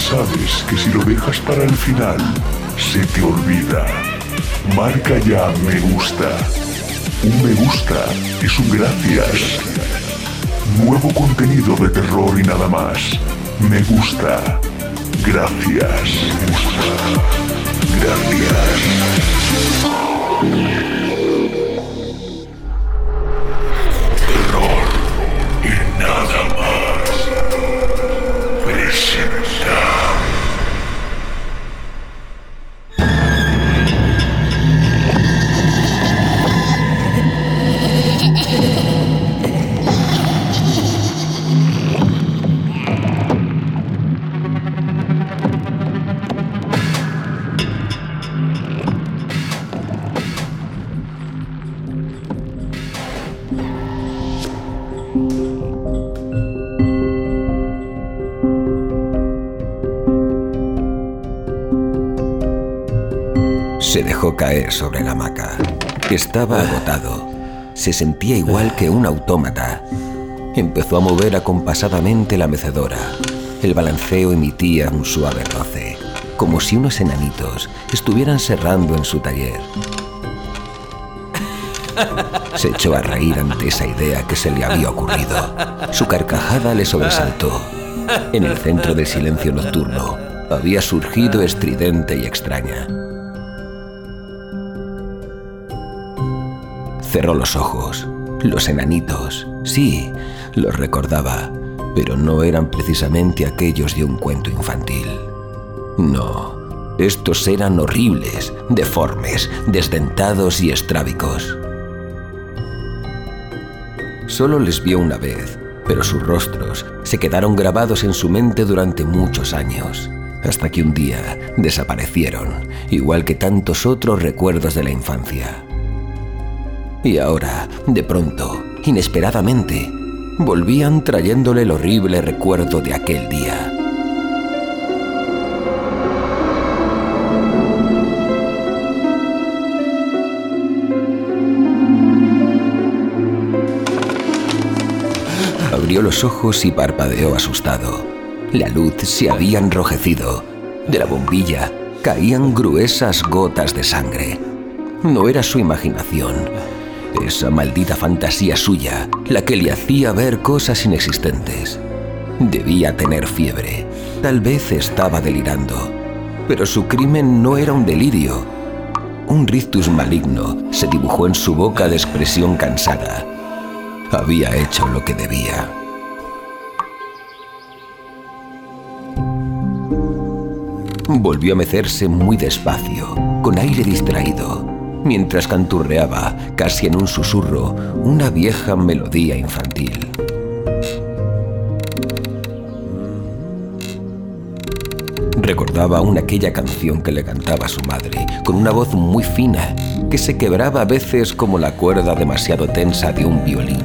sabes que si lo dejas para el final, se te olvida. Marca ya me gusta. Un me gusta es un gracias. Nuevo contenido de terror y nada más. Me gusta. Gracias. Me gusta. Gracias. Terror y nada más. Presenta. Se dejó caer sobre la hamaca. Estaba agotado. Se sentía igual que un autómata. Empezó a mover acompasadamente la mecedora. El balanceo emitía un suave roce, como si unos enanitos estuvieran serrando en su taller. Se echó a reír ante esa idea que se le había ocurrido. Su carcajada le sobresaltó. En el centro del silencio nocturno había surgido estridente y extraña. Cerró los ojos. Los enanitos, sí, los recordaba, pero no eran precisamente aquellos de un cuento infantil. No, estos eran horribles, deformes, desdentados y estrábicos. Solo les vio una vez, pero sus rostros se quedaron grabados en su mente durante muchos años, hasta que un día desaparecieron, igual que tantos otros recuerdos de la infancia. Y ahora, de pronto, inesperadamente, volvían trayéndole el horrible recuerdo de aquel día. Abrió los ojos y parpadeó asustado. La luz se había enrojecido. De la bombilla caían gruesas gotas de sangre. No era su imaginación. Esa maldita fantasía suya, la que le hacía ver cosas inexistentes. Debía tener fiebre. Tal vez estaba delirando. Pero su crimen no era un delirio. Un rictus maligno se dibujó en su boca de expresión cansada. Había hecho lo que debía. Volvió a mecerse muy despacio, con aire distraído, mientras canturreaba, casi en un susurro, una vieja melodía infantil. Recordaba aún aquella canción que le cantaba su madre, con una voz muy fina, que se quebraba a veces como la cuerda demasiado tensa de un violín.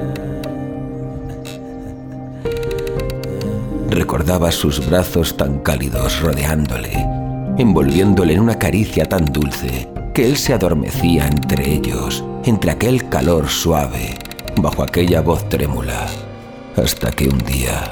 Recordaba sus brazos tan cálidos rodeándole, envolviéndole en una caricia tan dulce, que él se adormecía entre ellos, entre aquel calor suave, bajo aquella voz trémula, hasta que un día...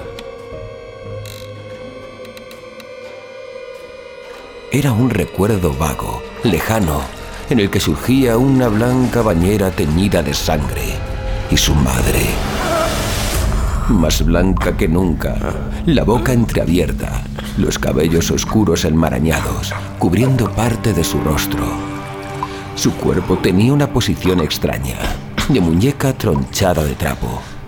Era un recuerdo vago, lejano, en el que surgía una blanca bañera teñida de sangre, y su madre, más blanca que nunca, la boca entreabierta, los cabellos oscuros enmarañados, cubriendo parte de su rostro. Su cuerpo tenía una posición extraña, de muñeca tronchada de trapo.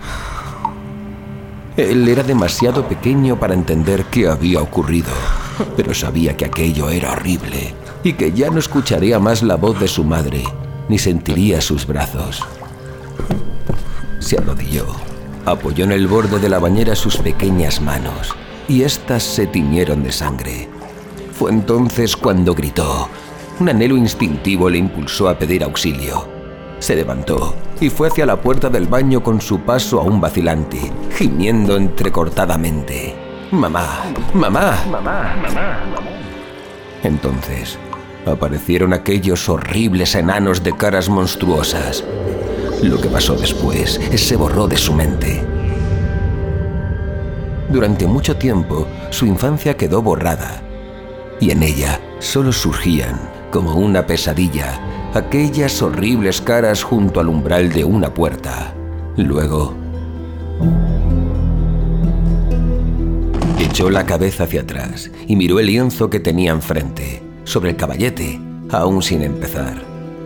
Él era demasiado pequeño para entender qué había ocurrido, pero sabía que aquello era horrible y que ya no escucharía más la voz de su madre, ni sentiría sus brazos. Se arrodilló, apoyó en el borde de la bañera sus pequeñas manos y éstas se tiñeron de sangre. Fue entonces cuando gritó. Un anhelo instintivo le impulsó a pedir auxilio. Se levantó y fue hacia la puerta del baño con su paso aún vacilante, gimiendo entrecortadamente. ¡Mamá! ¡Mamá! ¡Mamá! ¡Mamá! Entonces aparecieron aquellos horribles enanos de caras monstruosas. Lo que pasó después se borró de su mente. Durante mucho tiempo, su infancia quedó borrada, y en ella solo surgían, como una pesadilla, aquellas horribles caras junto al umbral de una puerta. Luego, echó la cabeza hacia atrás y miró el lienzo que tenía enfrente, sobre el caballete, aún sin empezar.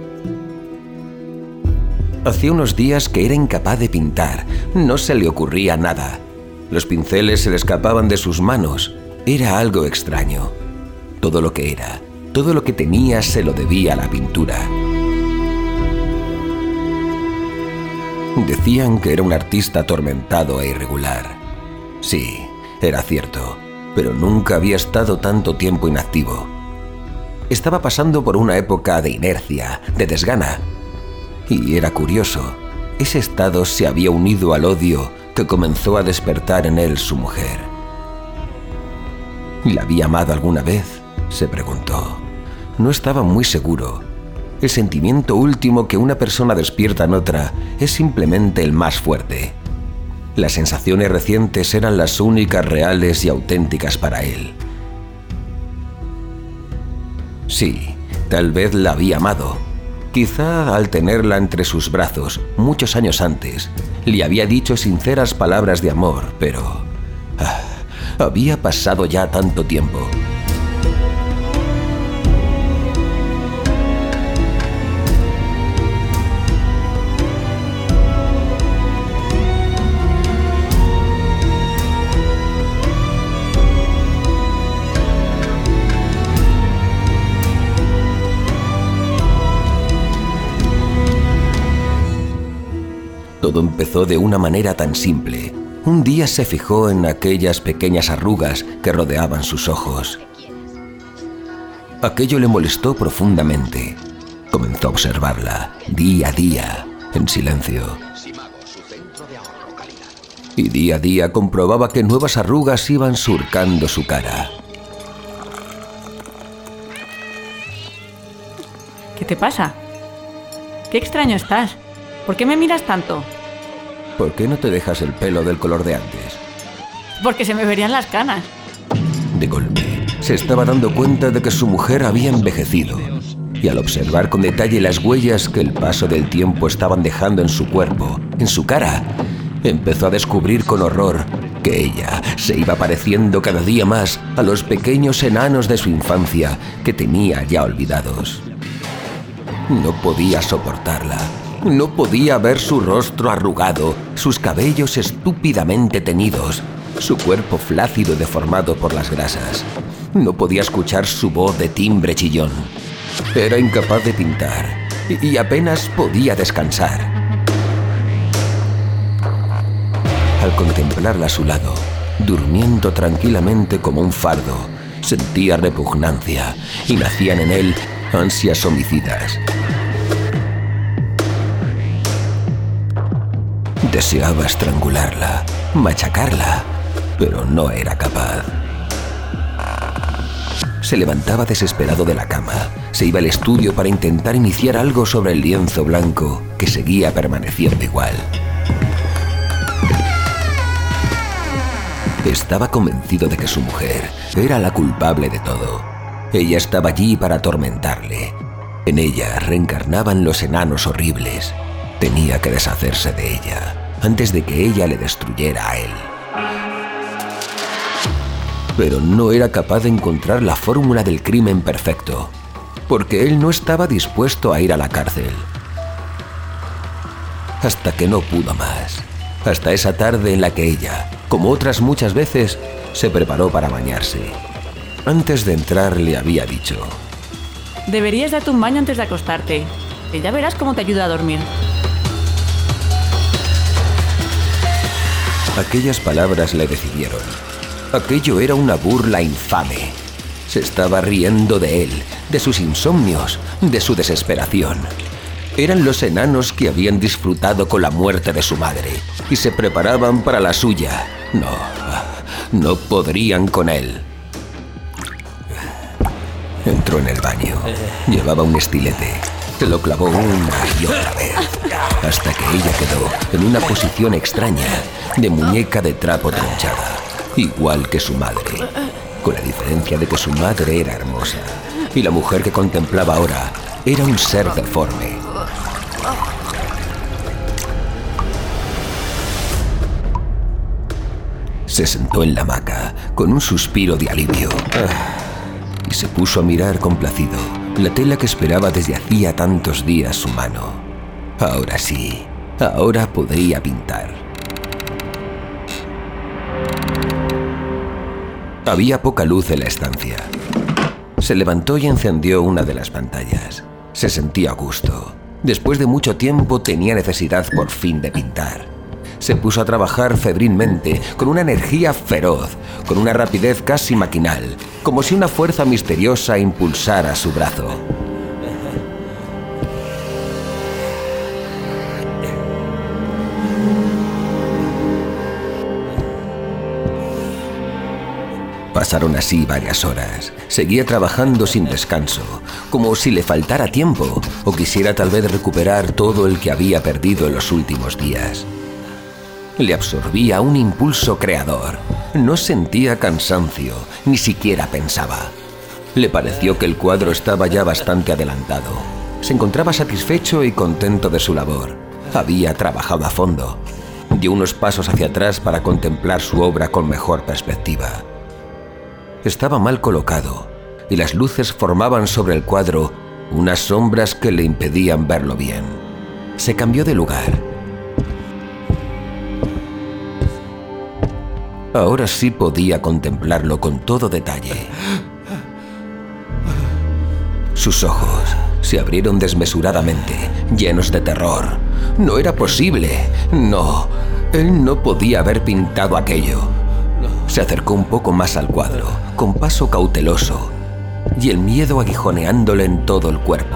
Hacía unos días que era incapaz de pintar, no se le ocurría nada. Los pinceles se le escapaban de sus manos, era algo extraño. Todo lo que era, todo lo que tenía se lo debía a la pintura. Decían que era un artista atormentado e irregular. Sí, era cierto, pero nunca había estado tanto tiempo inactivo. Estaba pasando por una época de inercia, de desgana. Y era curioso, ese estado se había unido al odio que comenzó a despertar en él su mujer. ¿La había amado alguna vez?, se preguntó. No estaba muy seguro. El sentimiento último que una persona despierta en otra es simplemente el más fuerte. Las sensaciones recientes eran las únicas reales y auténticas para él. Sí, tal vez la había amado. Quizá al tenerla entre sus brazos muchos años antes, le había dicho sinceras palabras de amor, pero había pasado ya tanto tiempo. Todo empezó de una manera tan simple. Un día se fijó en aquellas pequeñas arrugas que rodeaban sus ojos. Aquello le molestó profundamente. Comenzó a observarla, día a día, en silencio. Y día a día comprobaba que nuevas arrugas iban surcando su cara. ¿Qué te pasa? Qué extraño estás. ¿Por qué me miras tanto? ¿Por qué no te dejas el pelo del color de antes? Porque se me verían las canas. De golpe, se estaba dando cuenta de que su mujer había envejecido. Y al observar con detalle las huellas que el paso del tiempo estaban dejando en su cuerpo, en su cara, empezó a descubrir con horror que ella se iba pareciendo cada día más a los pequeños enanos de su infancia que tenía ya olvidados. No podía soportarla. No podía ver su rostro arrugado, sus cabellos estúpidamente teñidos, su cuerpo flácido y deformado por las grasas. No podía escuchar su voz de timbre chillón. Era incapaz de pintar y apenas podía descansar. Al contemplarla a su lado, durmiendo tranquilamente como un fardo, sentía repugnancia y nacían en él ansias homicidas. Deseaba estrangularla, machacarla, pero no era capaz. Se levantaba desesperado de la cama, se iba al estudio para intentar iniciar algo sobre el lienzo blanco que seguía permaneciendo igual. Estaba convencido de que su mujer era la culpable de todo. Ella estaba allí para atormentarle. En ella reencarnaban los enanos horribles. Tenía que deshacerse de ella antes de que ella le destruyera a él. Pero no era capaz de encontrar la fórmula del crimen perfecto, porque él no estaba dispuesto a ir a la cárcel. Hasta que no pudo más. Hasta esa tarde en la que ella, como otras muchas veces, se preparó para bañarse. Antes de entrar le había dicho: deberías darte un baño antes de acostarte, que ya verás cómo te ayuda a dormir. Aquellas palabras le decidieron. Aquello era una burla infame. Se estaba riendo de él, de sus insomnios, de su desesperación. Eran los enanos que habían disfrutado con la muerte de su madre y se preparaban para la suya. No podrían con él. Entró en el baño. Llevaba un estilete. Se lo clavó una y otra vez, hasta que ella quedó en una posición extraña, de muñeca de trapo tronchada. igual que su madre, con la diferencia de que su madre era hermosa y la mujer que contemplaba ahora era un ser deforme. Se sentó en la hamaca con un suspiro de alivio y se puso a mirar complacido la tela que esperaba desde hacía tantos días su mano. Ahora sí, ahora podría pintar. Había poca luz en la estancia. Se levantó y encendió una de las pantallas. Se sentía a gusto. Después de mucho tiempo tenía necesidad por fin de pintar. Se puso a trabajar febrilmente, con una energía feroz, con una rapidez casi maquinal, como si una fuerza misteriosa impulsara su brazo. Pasaron así varias horas. Seguía trabajando sin descanso, como si le faltara tiempo o quisiera tal vez recuperar todo el que había perdido en los últimos días. Le absorbía un impulso creador. No sentía cansancio, ni siquiera pensaba. Le pareció que el cuadro estaba ya bastante adelantado. Se encontraba satisfecho y contento de su labor. Había trabajado a fondo. Dio unos pasos hacia atrás para contemplar su obra con mejor perspectiva. Estaba mal colocado y las luces formaban sobre el cuadro unas sombras que le impedían verlo bien. Se cambió de lugar. Ahora sí podía contemplarlo con todo detalle. Sus ojos se abrieron desmesuradamente, llenos de terror. No era posible. No, él no podía haber pintado aquello. Se acercó un poco más al cuadro, con paso cauteloso, y el miedo aguijoneándole en todo el cuerpo.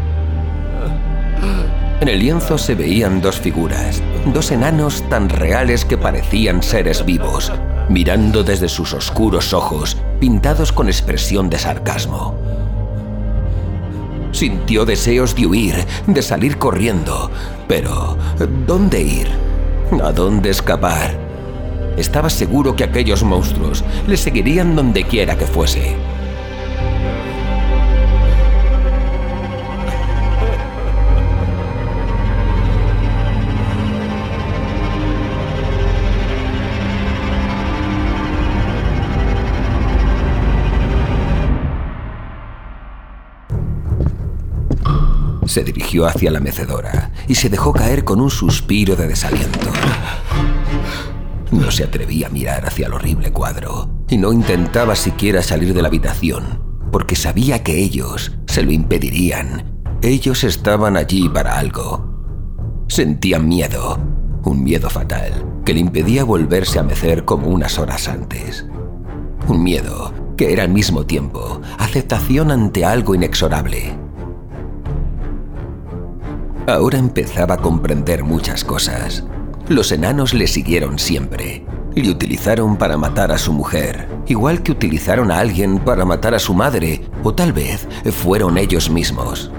En el lienzo se veían dos figuras, dos enanos tan reales que parecían seres vivos, mirando desde sus oscuros ojos, pintados con expresión de sarcasmo. Sintió deseos de huir, de salir corriendo, pero ¿dónde ir? ¿A dónde escapar? Estaba seguro que aquellos monstruos le seguirían donde quiera que fuese. Se dirigió hacia la mecedora y se dejó caer con un suspiro de desaliento. No se atrevía a mirar hacia el horrible cuadro y no intentaba siquiera salir de la habitación, porque sabía que ellos se lo impedirían. Ellos estaban allí para algo. Sentía miedo, un miedo fatal, que le impedía volverse a mecer como unas horas antes. Un miedo que era al mismo tiempo aceptación ante algo inexorable. Ahora empezaba a comprender muchas cosas. Los enanos le siguieron siempre. Le utilizaron para matar a su mujer, igual que utilizaron a alguien para matar a su madre, o tal vez fueron ellos mismos.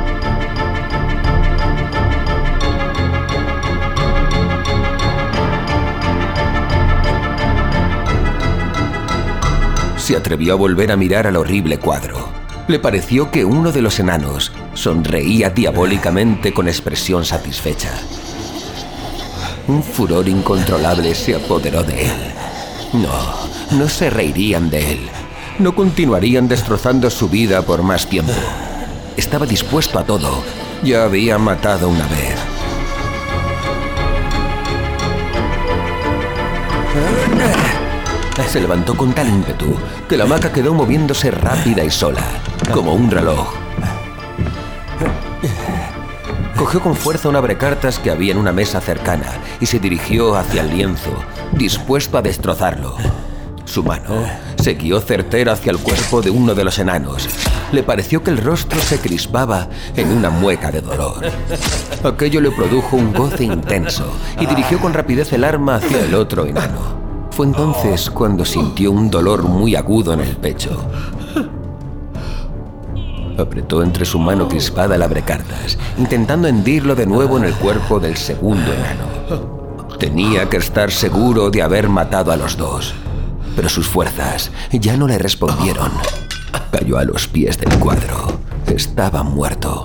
Se atrevió a volver a mirar al horrible cuadro. Le pareció que uno de los enanos sonreía diabólicamente con expresión satisfecha. Un furor incontrolable se apoderó de él. No se reirían de él. No continuarían destrozando su vida por más tiempo. Estaba dispuesto a todo. Ya había matado una vez. Se levantó con tal ímpetu que la hamaca quedó moviéndose rápida y sola, como un reloj. Cogió con fuerza un abrecartas que había en una mesa cercana y se dirigió hacia el lienzo, dispuesto a destrozarlo. Su mano se guió certera hacia el cuerpo de uno de los enanos. Le pareció que el rostro se crispaba en una mueca de dolor. Aquello le produjo un goce intenso y dirigió con rapidez el arma hacia el otro enano. Fue entonces cuando sintió un dolor muy agudo en el pecho. Apretó entre su mano crispada el abrecartas, intentando hendirlo de nuevo en el cuerpo del segundo enano. Tenía que estar seguro de haber matado a los dos. pero sus fuerzas ya no le respondieron. Cayó a los pies del cuadro. Estaba muerto.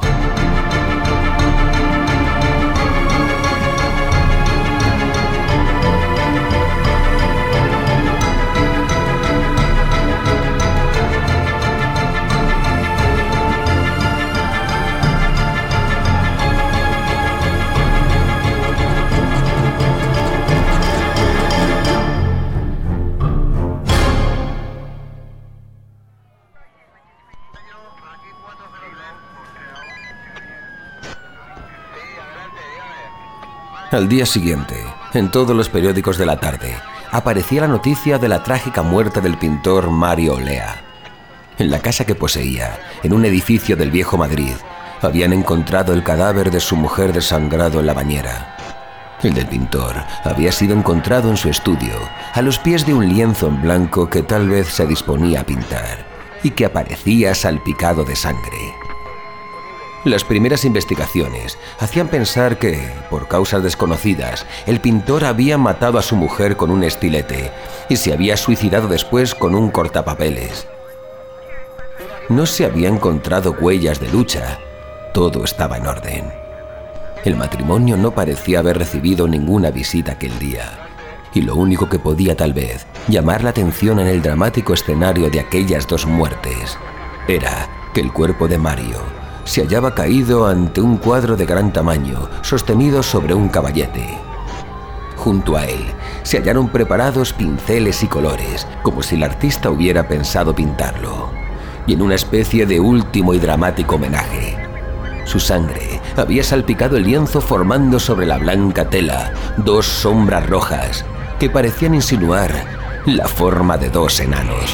Al día siguiente, en todos los periódicos de la tarde, aparecía la noticia de la trágica muerte del pintor Mario Olea. En la casa que poseía, en un edificio del viejo Madrid, habían encontrado el cadáver de su mujer desangrado en la bañera. El del pintor había sido encontrado en su estudio, a los pies de un lienzo en blanco que tal vez se disponía a pintar, y que aparecía salpicado de sangre. Las primeras investigaciones hacían pensar que, por causas desconocidas, el pintor había matado a su mujer con un estilete y se había suicidado después con un cortapapeles. No se había encontrado huellas de lucha. Todo estaba en orden. El matrimonio no parecía haber recibido ninguna visita aquel día, y lo único que podía tal vez llamar la atención en el dramático escenario de aquellas dos muertes era que el cuerpo de Mario se hallaba caído ante un cuadro de gran tamaño, sostenido sobre un caballete. Junto a él se hallaron preparados pinceles y colores, como si el artista hubiera pensado pintarlo, y en una especie de último y dramático homenaje. Su sangre había salpicado el lienzo, formando sobre la blanca tela dos sombras rojas que parecían insinuar la forma de dos enanos.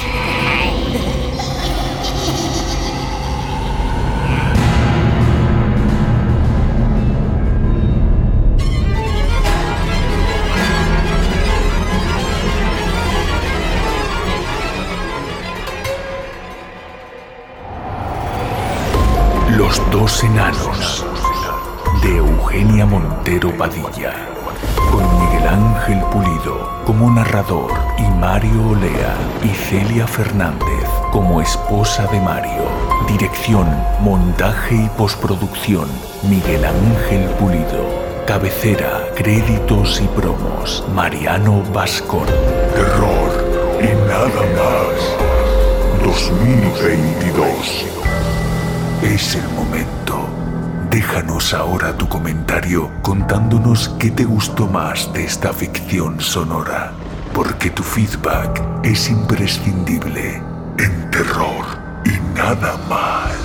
Los dos enanos, de Eugenia Montero Padilla, con Miguel Ángel Pulido como narrador y Mario Olea y Celia Fernández como esposa de Mario. Dirección, montaje y postproducción, Miguel Ángel Pulido. Cabecera, créditos y promos, Mariano Bascón. Terror y nada más. 2022. Es el momento. Déjanos ahora tu comentario contándonos qué te gustó más de esta ficción sonora, porque tu feedback es imprescindible en Terror y nada más.